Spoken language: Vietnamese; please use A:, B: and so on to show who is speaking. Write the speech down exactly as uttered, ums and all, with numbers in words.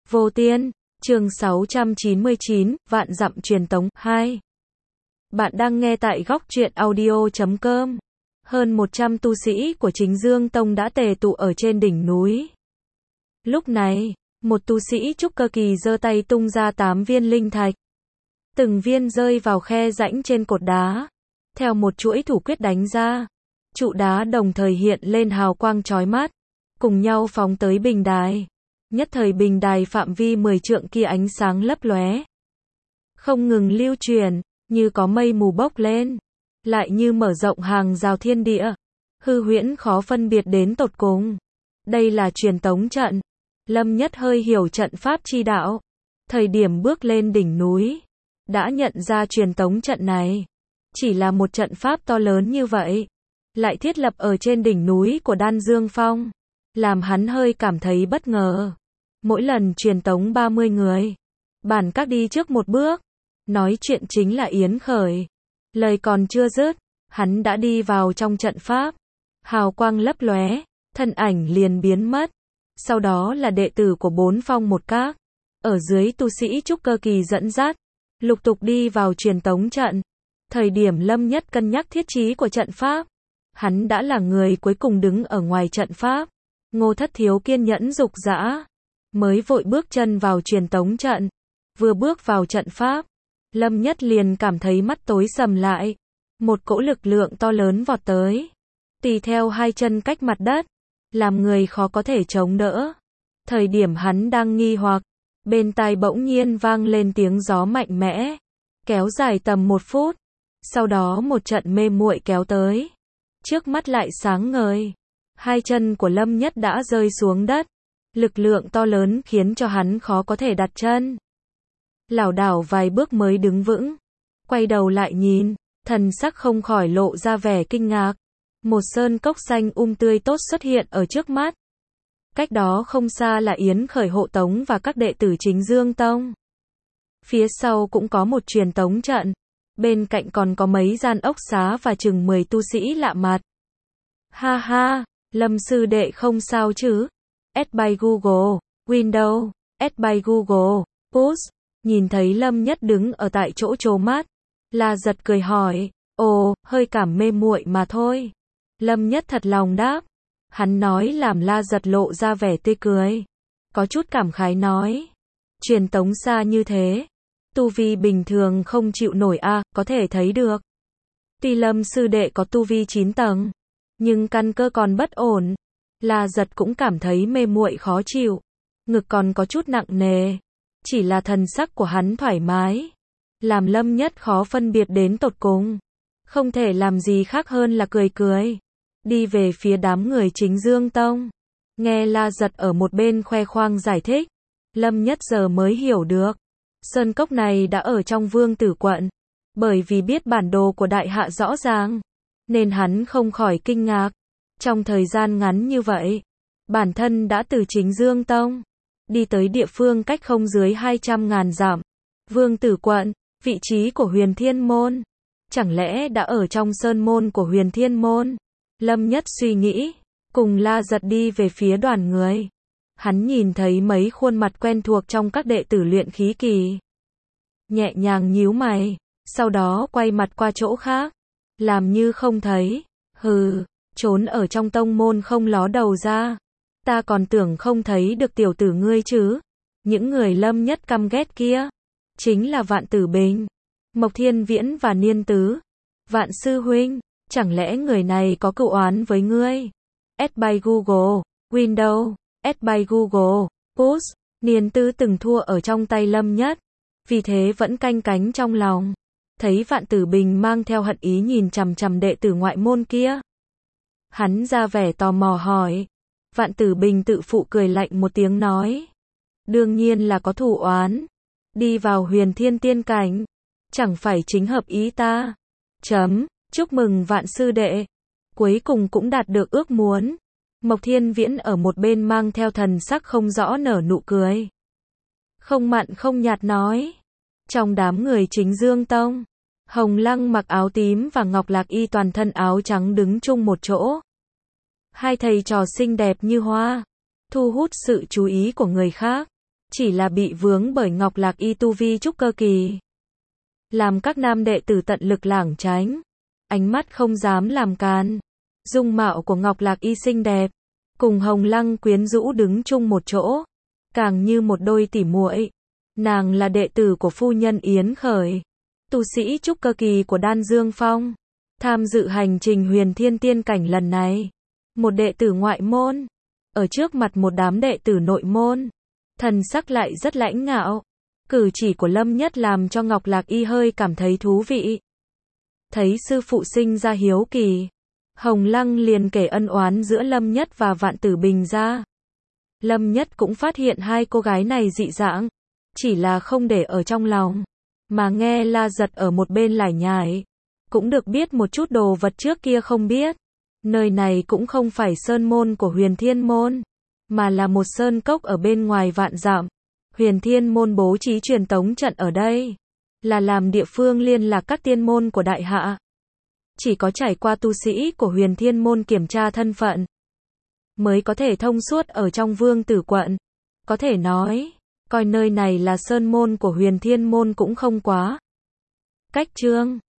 A: Vô Tiên, chương sáu trăm chín mươi chín, Vạn dặm truyền tống, hai. Bạn đang nghe tại góc truyện audio chấm com. Hơn một trăm tu sĩ của Chính Dương Tông đã tề tụ ở trên đỉnh núi. Lúc này, một tu sĩ trúc cơ kỳ giơ tay tung ra tám viên linh thạch. Từng viên rơi vào khe rãnh trên cột đá. Theo một chuỗi thủ quyết đánh ra, trụ đá đồng thời hiện lên hào quang chói mắt, cùng nhau phóng tới bình đài. Nhất thời bình đài phạm vi mười trượng kia ánh sáng lấp lóe, không ngừng lưu truyền, như có mây mù bốc lên, lại như mở rộng hàng rào thiên địa, hư huyễn khó phân biệt đến tột cùng. Đây là truyền tống trận. Lâm Nhất hơi hiểu trận pháp chi đạo, thời điểm bước lên đỉnh núi, đã nhận ra truyền tống trận này chỉ là một trận pháp to lớn như vậy, lại thiết lập ở trên đỉnh núi của Đan Dương Phong, làm hắn hơi cảm thấy bất ngờ. Mỗi lần truyền tống ba mươi người, bản các đi trước một bước. Nói chuyện chính là Yến Khởi. Lời còn chưa dứt, hắn đã đi vào trong trận pháp. Hào quang lấp lóe, thân ảnh liền biến mất. Sau đó là đệ tử của bốn phong một các, ở dưới tu sĩ trúc cơ kỳ dẫn dắt, lục tục đi vào truyền tống trận. Thời điểm Lâm Nhất cân nhắc thiết trí của trận pháp, hắn đã là người cuối cùng đứng ở ngoài trận pháp. Ngô Thất Thiếu kiên nhẫn dục dã, mới vội bước chân vào truyền tống trận. Vừa bước vào trận pháp, Lâm Nhất liền cảm thấy mắt tối sầm lại. Một cỗ lực lượng to lớn vọt tới, tì theo hai chân cách mặt đất, làm người khó có thể chống đỡ. Thời điểm hắn đang nghi hoặc, bên tai bỗng nhiên vang lên tiếng gió mạnh mẽ, kéo dài tầm một phút. Sau đó một trận mê muội kéo tới, trước mắt lại sáng ngời. Hai chân của Lâm Nhất đã rơi xuống đất, lực lượng to lớn khiến cho hắn khó có thể đặt chân. Lảo đảo vài bước mới đứng vững, quay đầu lại nhìn, thần sắc không khỏi lộ ra vẻ kinh ngạc. Một sơn cốc xanh um tươi tốt xuất hiện ở trước mắt. Cách đó không xa là Yến Khởi hộ tống và các đệ tử Chính Dương Tông. Phía sau cũng có một truyền tống trận, bên cạnh còn có mấy gian ốc xá và chừng mười tu sĩ lạ mặt. Ha ha, Lâm sư đệ không sao chứ? Add by Google, Windows, add by Google, Push. Nhìn thấy Lâm Nhất đứng ở tại chỗ trố mắt, La Giật cười hỏi, ồ, hơi cảm mê muội mà thôi. Lâm Nhất thật lòng đáp. Hắn nói làm La Giật lộ ra vẻ tươi cười, có chút cảm khái nói, truyền tống xa như thế, tu vi bình thường không chịu nổi a, à, có thể thấy được. Tuy Lâm sư đệ có tu vi chín tầng, nhưng căn cơ còn bất ổn. La Giật cũng cảm thấy mê muội khó chịu, ngực còn có chút nặng nề. Chỉ là thần sắc của hắn thoải mái, làm Lâm Nhất khó phân biệt đến tột cùng. Không thể làm gì khác hơn là cười cười, đi về phía đám người Chính Dương Tông. Nghe La Giật ở một bên khoe khoang giải thích, Lâm Nhất giờ mới hiểu được, sơn cốc này đã ở trong Vương Tử quận. Bởi vì biết bản đồ của đại hạ rõ ràng, nên hắn không khỏi kinh ngạc. Trong thời gian ngắn như vậy, bản thân đã từ Chính Dương Tông đi tới địa phương cách không dưới hai trăm ngàn dặm. Vương Tử quận, vị trí của Huyền Thiên Môn, chẳng lẽ đã ở trong sơn môn của Huyền Thiên Môn? Lâm Nhất suy nghĩ, cùng La Giật đi về phía đoàn người. Hắn nhìn thấy mấy khuôn mặt quen thuộc trong các đệ tử luyện khí kỳ, nhẹ nhàng nhíu mày, sau đó quay mặt qua chỗ khác, làm như không thấy. Hừ, trốn ở trong tông môn không ló đầu ra, ta còn tưởng không thấy được tiểu tử ngươi chứ. Những người Lâm Nhất căm ghét kia, chính là Vạn Tử Bình, Mộc Thiên Viễn và Niên Tứ. Vạn sư huynh, chẳng lẽ người này có cựu oán với ngươi? Add by Google, Windows, add by Google, Push. Niên Tứ từng thua ở trong tay Lâm Nhất, vì thế vẫn canh cánh trong lòng. Thấy Vạn Tử Bình mang theo hận ý nhìn chằm chằm đệ tử ngoại môn kia, hắn ra vẻ tò mò hỏi. Vạn Tử Bình tự phụ cười lạnh một tiếng nói, đương nhiên là có thù oán, đi vào Huyền Thiên tiên cảnh, chẳng phải chính hợp ý ta. Chấm, chúc mừng Vạn sư đệ, cuối cùng cũng đạt được ước muốn. Mộc Thiên Viễn ở một bên mang theo thần sắc không rõ nở nụ cười, không mặn không nhạt nói. Trong đám người Chính Dương Tông, Hồng Lăng mặc áo tím và Ngọc Lạc Y toàn thân áo trắng đứng chung một chỗ. Hai thầy trò xinh đẹp như hoa, thu hút sự chú ý của người khác. chỉ là bị vướng bởi Ngọc Lạc Y tu vi trúc cơ kỳ. Làm các nam đệ tử tận lực lảng tránh, ánh mắt không dám làm càn. Dung mạo của Ngọc Lạc Y xinh đẹp, cùng Hồng Lăng quyến rũ đứng chung một chỗ, càng như một đôi tỉ muội. Nàng là đệ tử của phu nhân Yến Khởi, tu sĩ trúc cơ kỳ của Đan Dương Phong, tham dự hành trình Huyền Thiên Tiên cảnh lần này. Một đệ tử ngoại môn, ở trước mặt một đám đệ tử nội môn, thần sắc lại rất lãnh ngạo. Cử chỉ của Lâm Nhất làm cho Ngọc Lạc Y hơi cảm thấy thú vị. Thấy sư phụ sinh ra hiếu kỳ, Hồng Lăng liền kể ân oán giữa Lâm Nhất và Vạn Tử Bình ra. Lâm Nhất cũng phát hiện hai cô gái này dị dạng, chỉ là không để ở trong lòng, mà nghe La Giật ở một bên lải nhải, cũng được biết một chút đồ vật trước kia không biết. Nơi này cũng không phải sơn môn của Huyền Thiên môn, mà là một sơn cốc ở bên ngoài vạn dặm. Huyền Thiên môn bố trí truyền tống trận ở đây, là làm địa phương liên lạc các tiên môn của đại hạ. Chỉ có trải qua tu sĩ của Huyền Thiên môn kiểm tra thân phận, mới có thể thông suốt ở trong Vương Tử quận. Có thể nói, coi nơi này là sơn môn của Huyền Thiên môn cũng không quá cách trương.